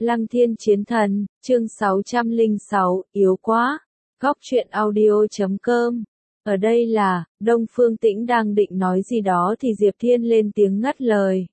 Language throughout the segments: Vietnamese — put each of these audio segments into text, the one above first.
Lăng Thiên Chiến Thần, chương 606, yếu quá. Góc truyện audio.com. Ở đây là, Đông Phương Tĩnh đang định nói gì đó thì Diệp Thiên lên tiếng ngắt lời.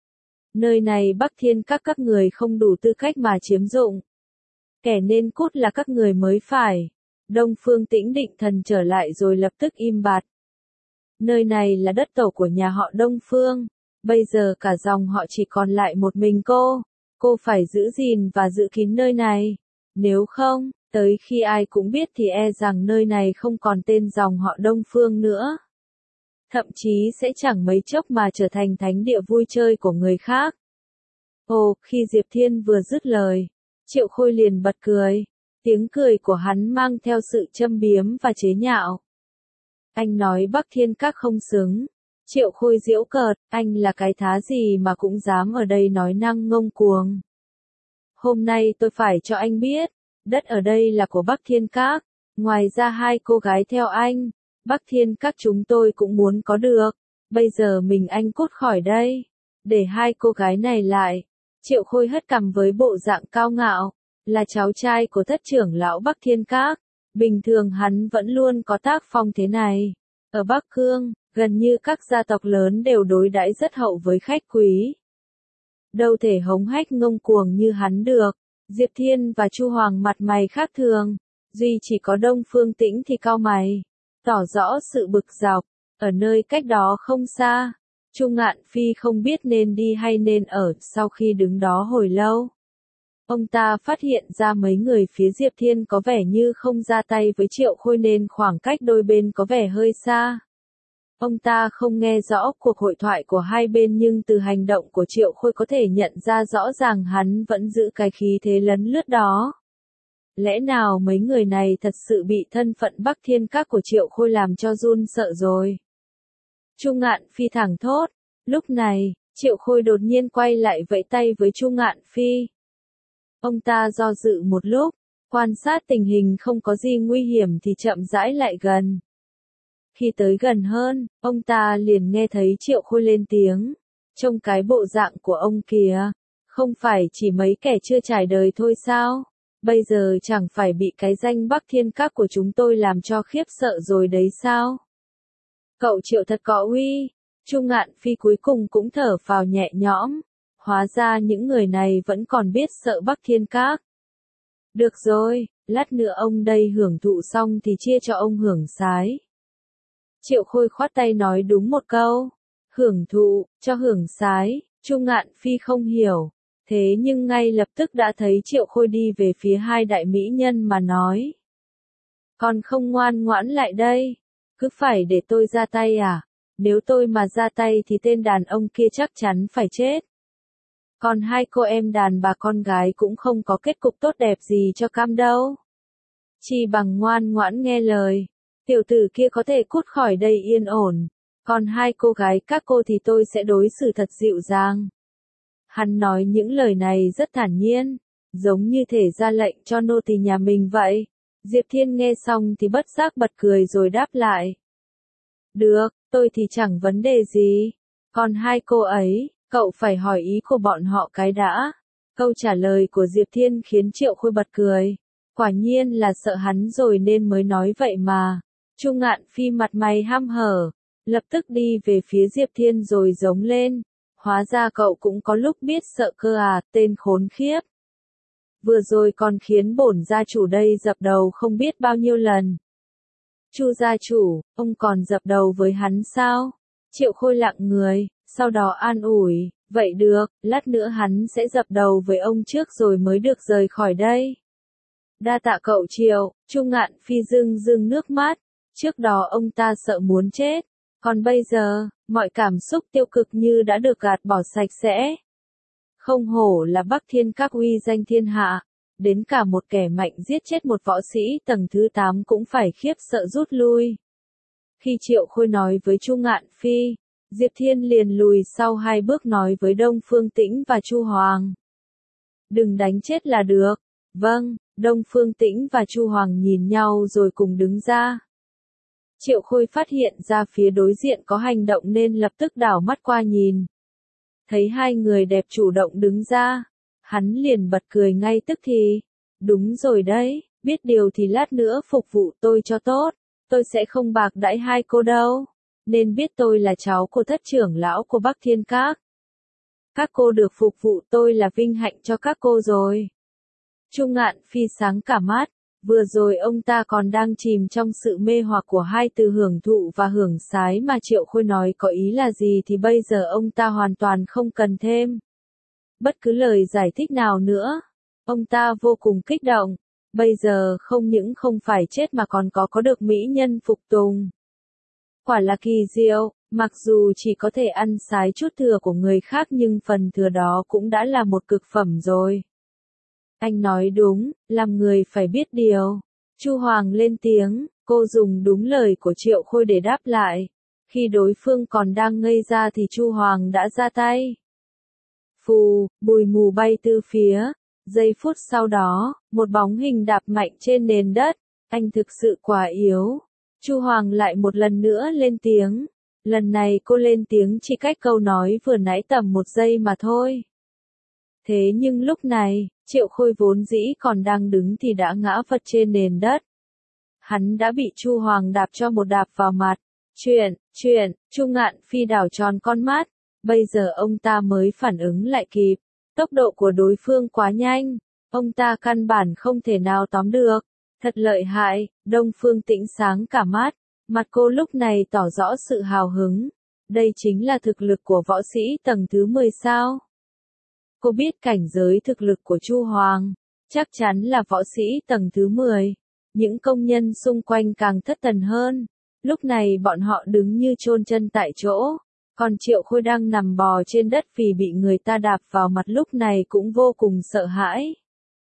Nơi này Bắc Thiên các người không đủ tư cách mà chiếm dụng. Kẻ nên cút là các người mới phải. Đông Phương Tĩnh định thần trở lại rồi lập tức im bặt. Nơi này là đất tổ của nhà họ Đông Phương. Bây giờ cả dòng họ chỉ còn lại một mình cô. Cô phải giữ gìn và giữ kín nơi này. Nếu không, tới khi ai cũng biết thì e rằng nơi này không còn tên dòng họ Đông Phương nữa. Thậm chí sẽ chẳng mấy chốc mà trở thành thánh địa vui chơi của người khác. Ồ, khi Diệp Thiên vừa dứt lời, Triệu Khôi liền bật cười. Tiếng cười của hắn mang theo sự châm biếm và chế nhạo. Anh nói Bắc Thiên các không xứng. Triệu Khôi giễu cợt, anh là cái thá gì mà cũng dám ở đây nói năng ngông cuồng. Hôm nay tôi phải cho anh biết, đất ở đây là của Bắc Thiên các, ngoài ra hai cô gái theo anh, Bắc Thiên các chúng tôi cũng muốn có được, bây giờ mình anh cút khỏi đây, để hai cô gái này lại. Triệu Khôi hất cằm với bộ dạng cao ngạo, là cháu trai của thất trưởng lão Bắc Thiên các, bình thường hắn vẫn luôn có tác phong thế này. Ở Bắc Cương, gần như các gia tộc lớn đều đối đãi rất hậu với khách quý. Đâu thể hống hách ngông cuồng như hắn được. Diệp Thiên và Chu Hoàng mặt mày khác thường, duy chỉ có Đông Phương Tĩnh thì cau mày, tỏ rõ sự bực dọc. Ở nơi cách đó không xa, Chu Ngạn Phi không biết nên đi hay nên ở. Sau khi đứng đó hồi lâu, ông ta phát hiện ra mấy người phía Diệp Thiên có vẻ như không ra tay với Triệu Khôi nên khoảng cách đôi bên có vẻ hơi xa. Ông ta không nghe rõ cuộc hội thoại của hai bên nhưng từ hành động của Triệu Khôi có thể nhận ra rõ ràng hắn vẫn giữ cái khí thế lấn lướt đó. Lẽ nào mấy người này thật sự bị thân phận Bắc Thiên các của Triệu Khôi làm cho run sợ rồi? Chu Ngạn Phi thẳng thốt. Lúc này, Triệu Khôi đột nhiên quay lại vẫy tay với Chu Ngạn Phi. Ông ta do dự một lúc, quan sát tình hình không có gì nguy hiểm thì chậm rãi lại gần. Khi tới gần hơn, ông ta liền nghe thấy Triệu Khôi lên tiếng. Trông cái bộ dạng của ông kìa, không phải chỉ mấy kẻ chưa trải đời thôi sao? Bây giờ chẳng phải bị cái danh Bắc Thiên các của chúng tôi làm cho khiếp sợ rồi đấy sao? Cậu Triệu thật có uy. Chu Ngạn Phi cuối cùng cũng thở phào nhẹ nhõm. Hóa ra những người này vẫn còn biết sợ Bắc Thiên các. Được rồi, lát nữa ông đây hưởng thụ xong thì chia cho ông hưởng sái. Triệu Khôi khoát tay nói đúng một câu. Hưởng thụ, cho hưởng sái. Chu Ngạn Phi không hiểu. Thế nhưng ngay lập tức đã thấy Triệu Khôi đi về phía hai đại mỹ nhân mà nói. Còn không ngoan ngoãn lại đây. Cứ phải để tôi ra tay à? Nếu tôi mà ra tay thì tên đàn ông kia chắc chắn phải chết. Còn hai cô em đàn bà con gái cũng không có kết cục tốt đẹp gì cho cam đâu. Chỉ bằng ngoan ngoãn nghe lời. Tiểu tử kia có thể cút khỏi đây yên ổn. Còn hai cô gái các cô thì tôi sẽ đối xử thật dịu dàng. Hắn nói những lời này rất thản nhiên, giống như thể ra lệnh cho nô tỳ nhà mình vậy. Diệp Thiên nghe xong thì bất giác bật cười rồi đáp lại. Được, tôi thì chẳng vấn đề gì. Còn hai cô ấy, cậu phải hỏi ý của bọn họ cái đã. Câu trả lời của Diệp Thiên khiến Triệu Khôi bật cười. Quả nhiên là sợ hắn rồi nên mới nói vậy mà. Chu Ngạn Phi mặt mày hăm hở, lập tức đi về phía Diệp Thiên rồi giống lên. Hóa ra cậu cũng có lúc biết sợ cơ à, tên khốn khiếp. Vừa rồi còn khiến bổn gia chủ đây dập đầu không biết bao nhiêu lần. Chu gia chủ, ông còn dập đầu với hắn sao? Triệu Khôi lặng người, sau đó an ủi, vậy được, lát nữa hắn sẽ dập đầu với ông trước rồi mới được rời khỏi đây. Đa tạ cậu Triệu. Chu Ngạn Phi rưng rưng nước mắt. Trước đó ông ta sợ muốn chết, còn bây giờ, mọi cảm xúc tiêu cực như đã được gạt bỏ sạch sẽ. Không hổ là Bắc Thiên các uy danh thiên hạ, đến cả một kẻ mạnh giết chết một võ sĩ tầng thứ 8 cũng phải khiếp sợ rút lui. Khi Triệu Khôi nói với Chu Ngạn Phi, Diệp Thiên liền lùi sau 2 bước nói với Đông Phương Tĩnh và Chu Hoàng. Đừng đánh chết là được. Vâng. Đông Phương Tĩnh và Chu Hoàng nhìn nhau rồi cùng đứng ra. Triệu Khôi phát hiện ra phía đối diện có hành động nên lập tức đảo mắt qua nhìn. Thấy hai người đẹp chủ động đứng ra, Hắn liền bật cười ngay tức thì. Đúng rồi đấy, biết điều thì lát nữa phục vụ tôi cho tốt. Tôi sẽ không bạc đãi hai cô đâu. Nên biết tôi là cháu của thất trưởng lão của Bắc Thiên Các. Các cô được phục vụ tôi là vinh hạnh cho các cô rồi. Chu Ngạn Phi sáng cả mắt. Vừa rồi ông ta còn đang chìm trong sự mê hoặc của hai từ hưởng thụ và hưởng sái mà Triệu Khôi nói có ý là gì thì bây giờ ông ta hoàn toàn không cần thêm bất cứ lời giải thích nào nữa. Ông ta vô cùng kích động. Bây giờ không những không phải chết mà còn có được mỹ nhân phục tùng. Quả là kỳ diệu, mặc dù chỉ có thể ăn sái chút thừa của người khác nhưng phần thừa đó cũng đã là một cực phẩm rồi. Anh nói đúng, làm người phải biết điều. Chu Hoàng lên tiếng, cô dùng đúng lời của Triệu Khôi để đáp lại. Khi đối phương còn đang ngây ra thì Chu Hoàng đã ra tay. Phù, bụi mù bay từ phía. Giây phút sau đó, một bóng hình đạp mạnh trên nền đất. Anh thực sự quá yếu. Chu Hoàng lại một lần nữa lên tiếng. Lần này cô lên tiếng chỉ cách câu nói vừa nãy tầm một giây mà thôi. Thế nhưng lúc này, Triệu Khôi vốn dĩ còn đang đứng thì đã ngã vật trên nền đất. Hắn đã bị Chu Hoàng đạp cho một đạp vào mặt. Chuyện, Chu Ngạn Phi đảo tròn con mắt. Bây giờ ông ta mới phản ứng lại kịp. Tốc độ của đối phương quá nhanh. Ông ta căn bản không thể nào tóm được. Thật lợi hại, Đông Phương Tĩnh sáng cả mắt. Mặt cô lúc này tỏ rõ sự hào hứng. Đây chính là thực lực của võ sĩ tầng thứ 10 sao? Cô biết cảnh giới thực lực của Chu Hoàng. Chắc chắn là võ sĩ tầng thứ 10. Những công nhân xung quanh càng thất thần hơn. Lúc này bọn họ đứng như chôn chân tại chỗ. Còn Triệu Khôi đang nằm bò trên đất vì bị người ta đạp vào mặt lúc này cũng vô cùng sợ hãi.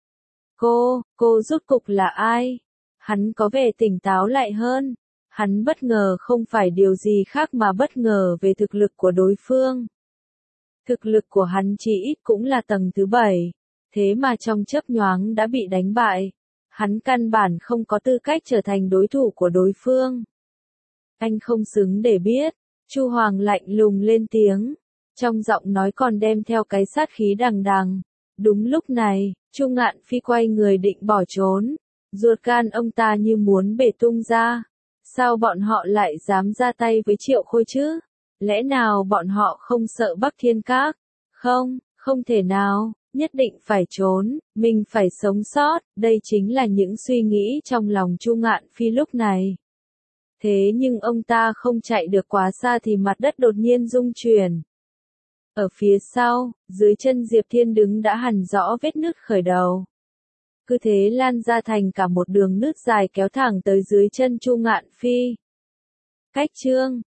Cô rốt cục là ai? Hắn có vẻ tỉnh táo lại hơn. Hắn bất ngờ không phải điều gì khác mà bất ngờ về thực lực của đối phương. Thực lực của hắn chỉ ít cũng là tầng thứ 7. Thế mà trong chớp nhoáng đã bị đánh bại. Hắn căn bản không có tư cách trở thành đối thủ của đối phương. Anh không xứng để biết. Chu Hoàng lạnh lùng lên tiếng. Trong giọng nói còn đem theo cái sát khí đằng đằng. Đúng lúc này, Chu Ngạn Phi quay người định bỏ trốn. Ruột gan ông ta như muốn bể tung ra. Sao bọn họ lại dám ra tay với Triệu Khôi chứ? Lẽ nào bọn họ không sợ Bắc Thiên Các? Không thể nào, nhất định phải trốn, mình phải sống sót, đây chính là những suy nghĩ trong lòng Chu Ngạn Phi lúc này. Thế nhưng ông ta không chạy được quá xa thì mặt đất đột nhiên rung chuyển. Ở phía sau, dưới chân Diệp Thiên đứng đã hằn rõ vết nứt khởi đầu. Cứ thế lan ra thành cả một đường nứt dài kéo thẳng tới dưới chân Chu Ngạn Phi. Cách chương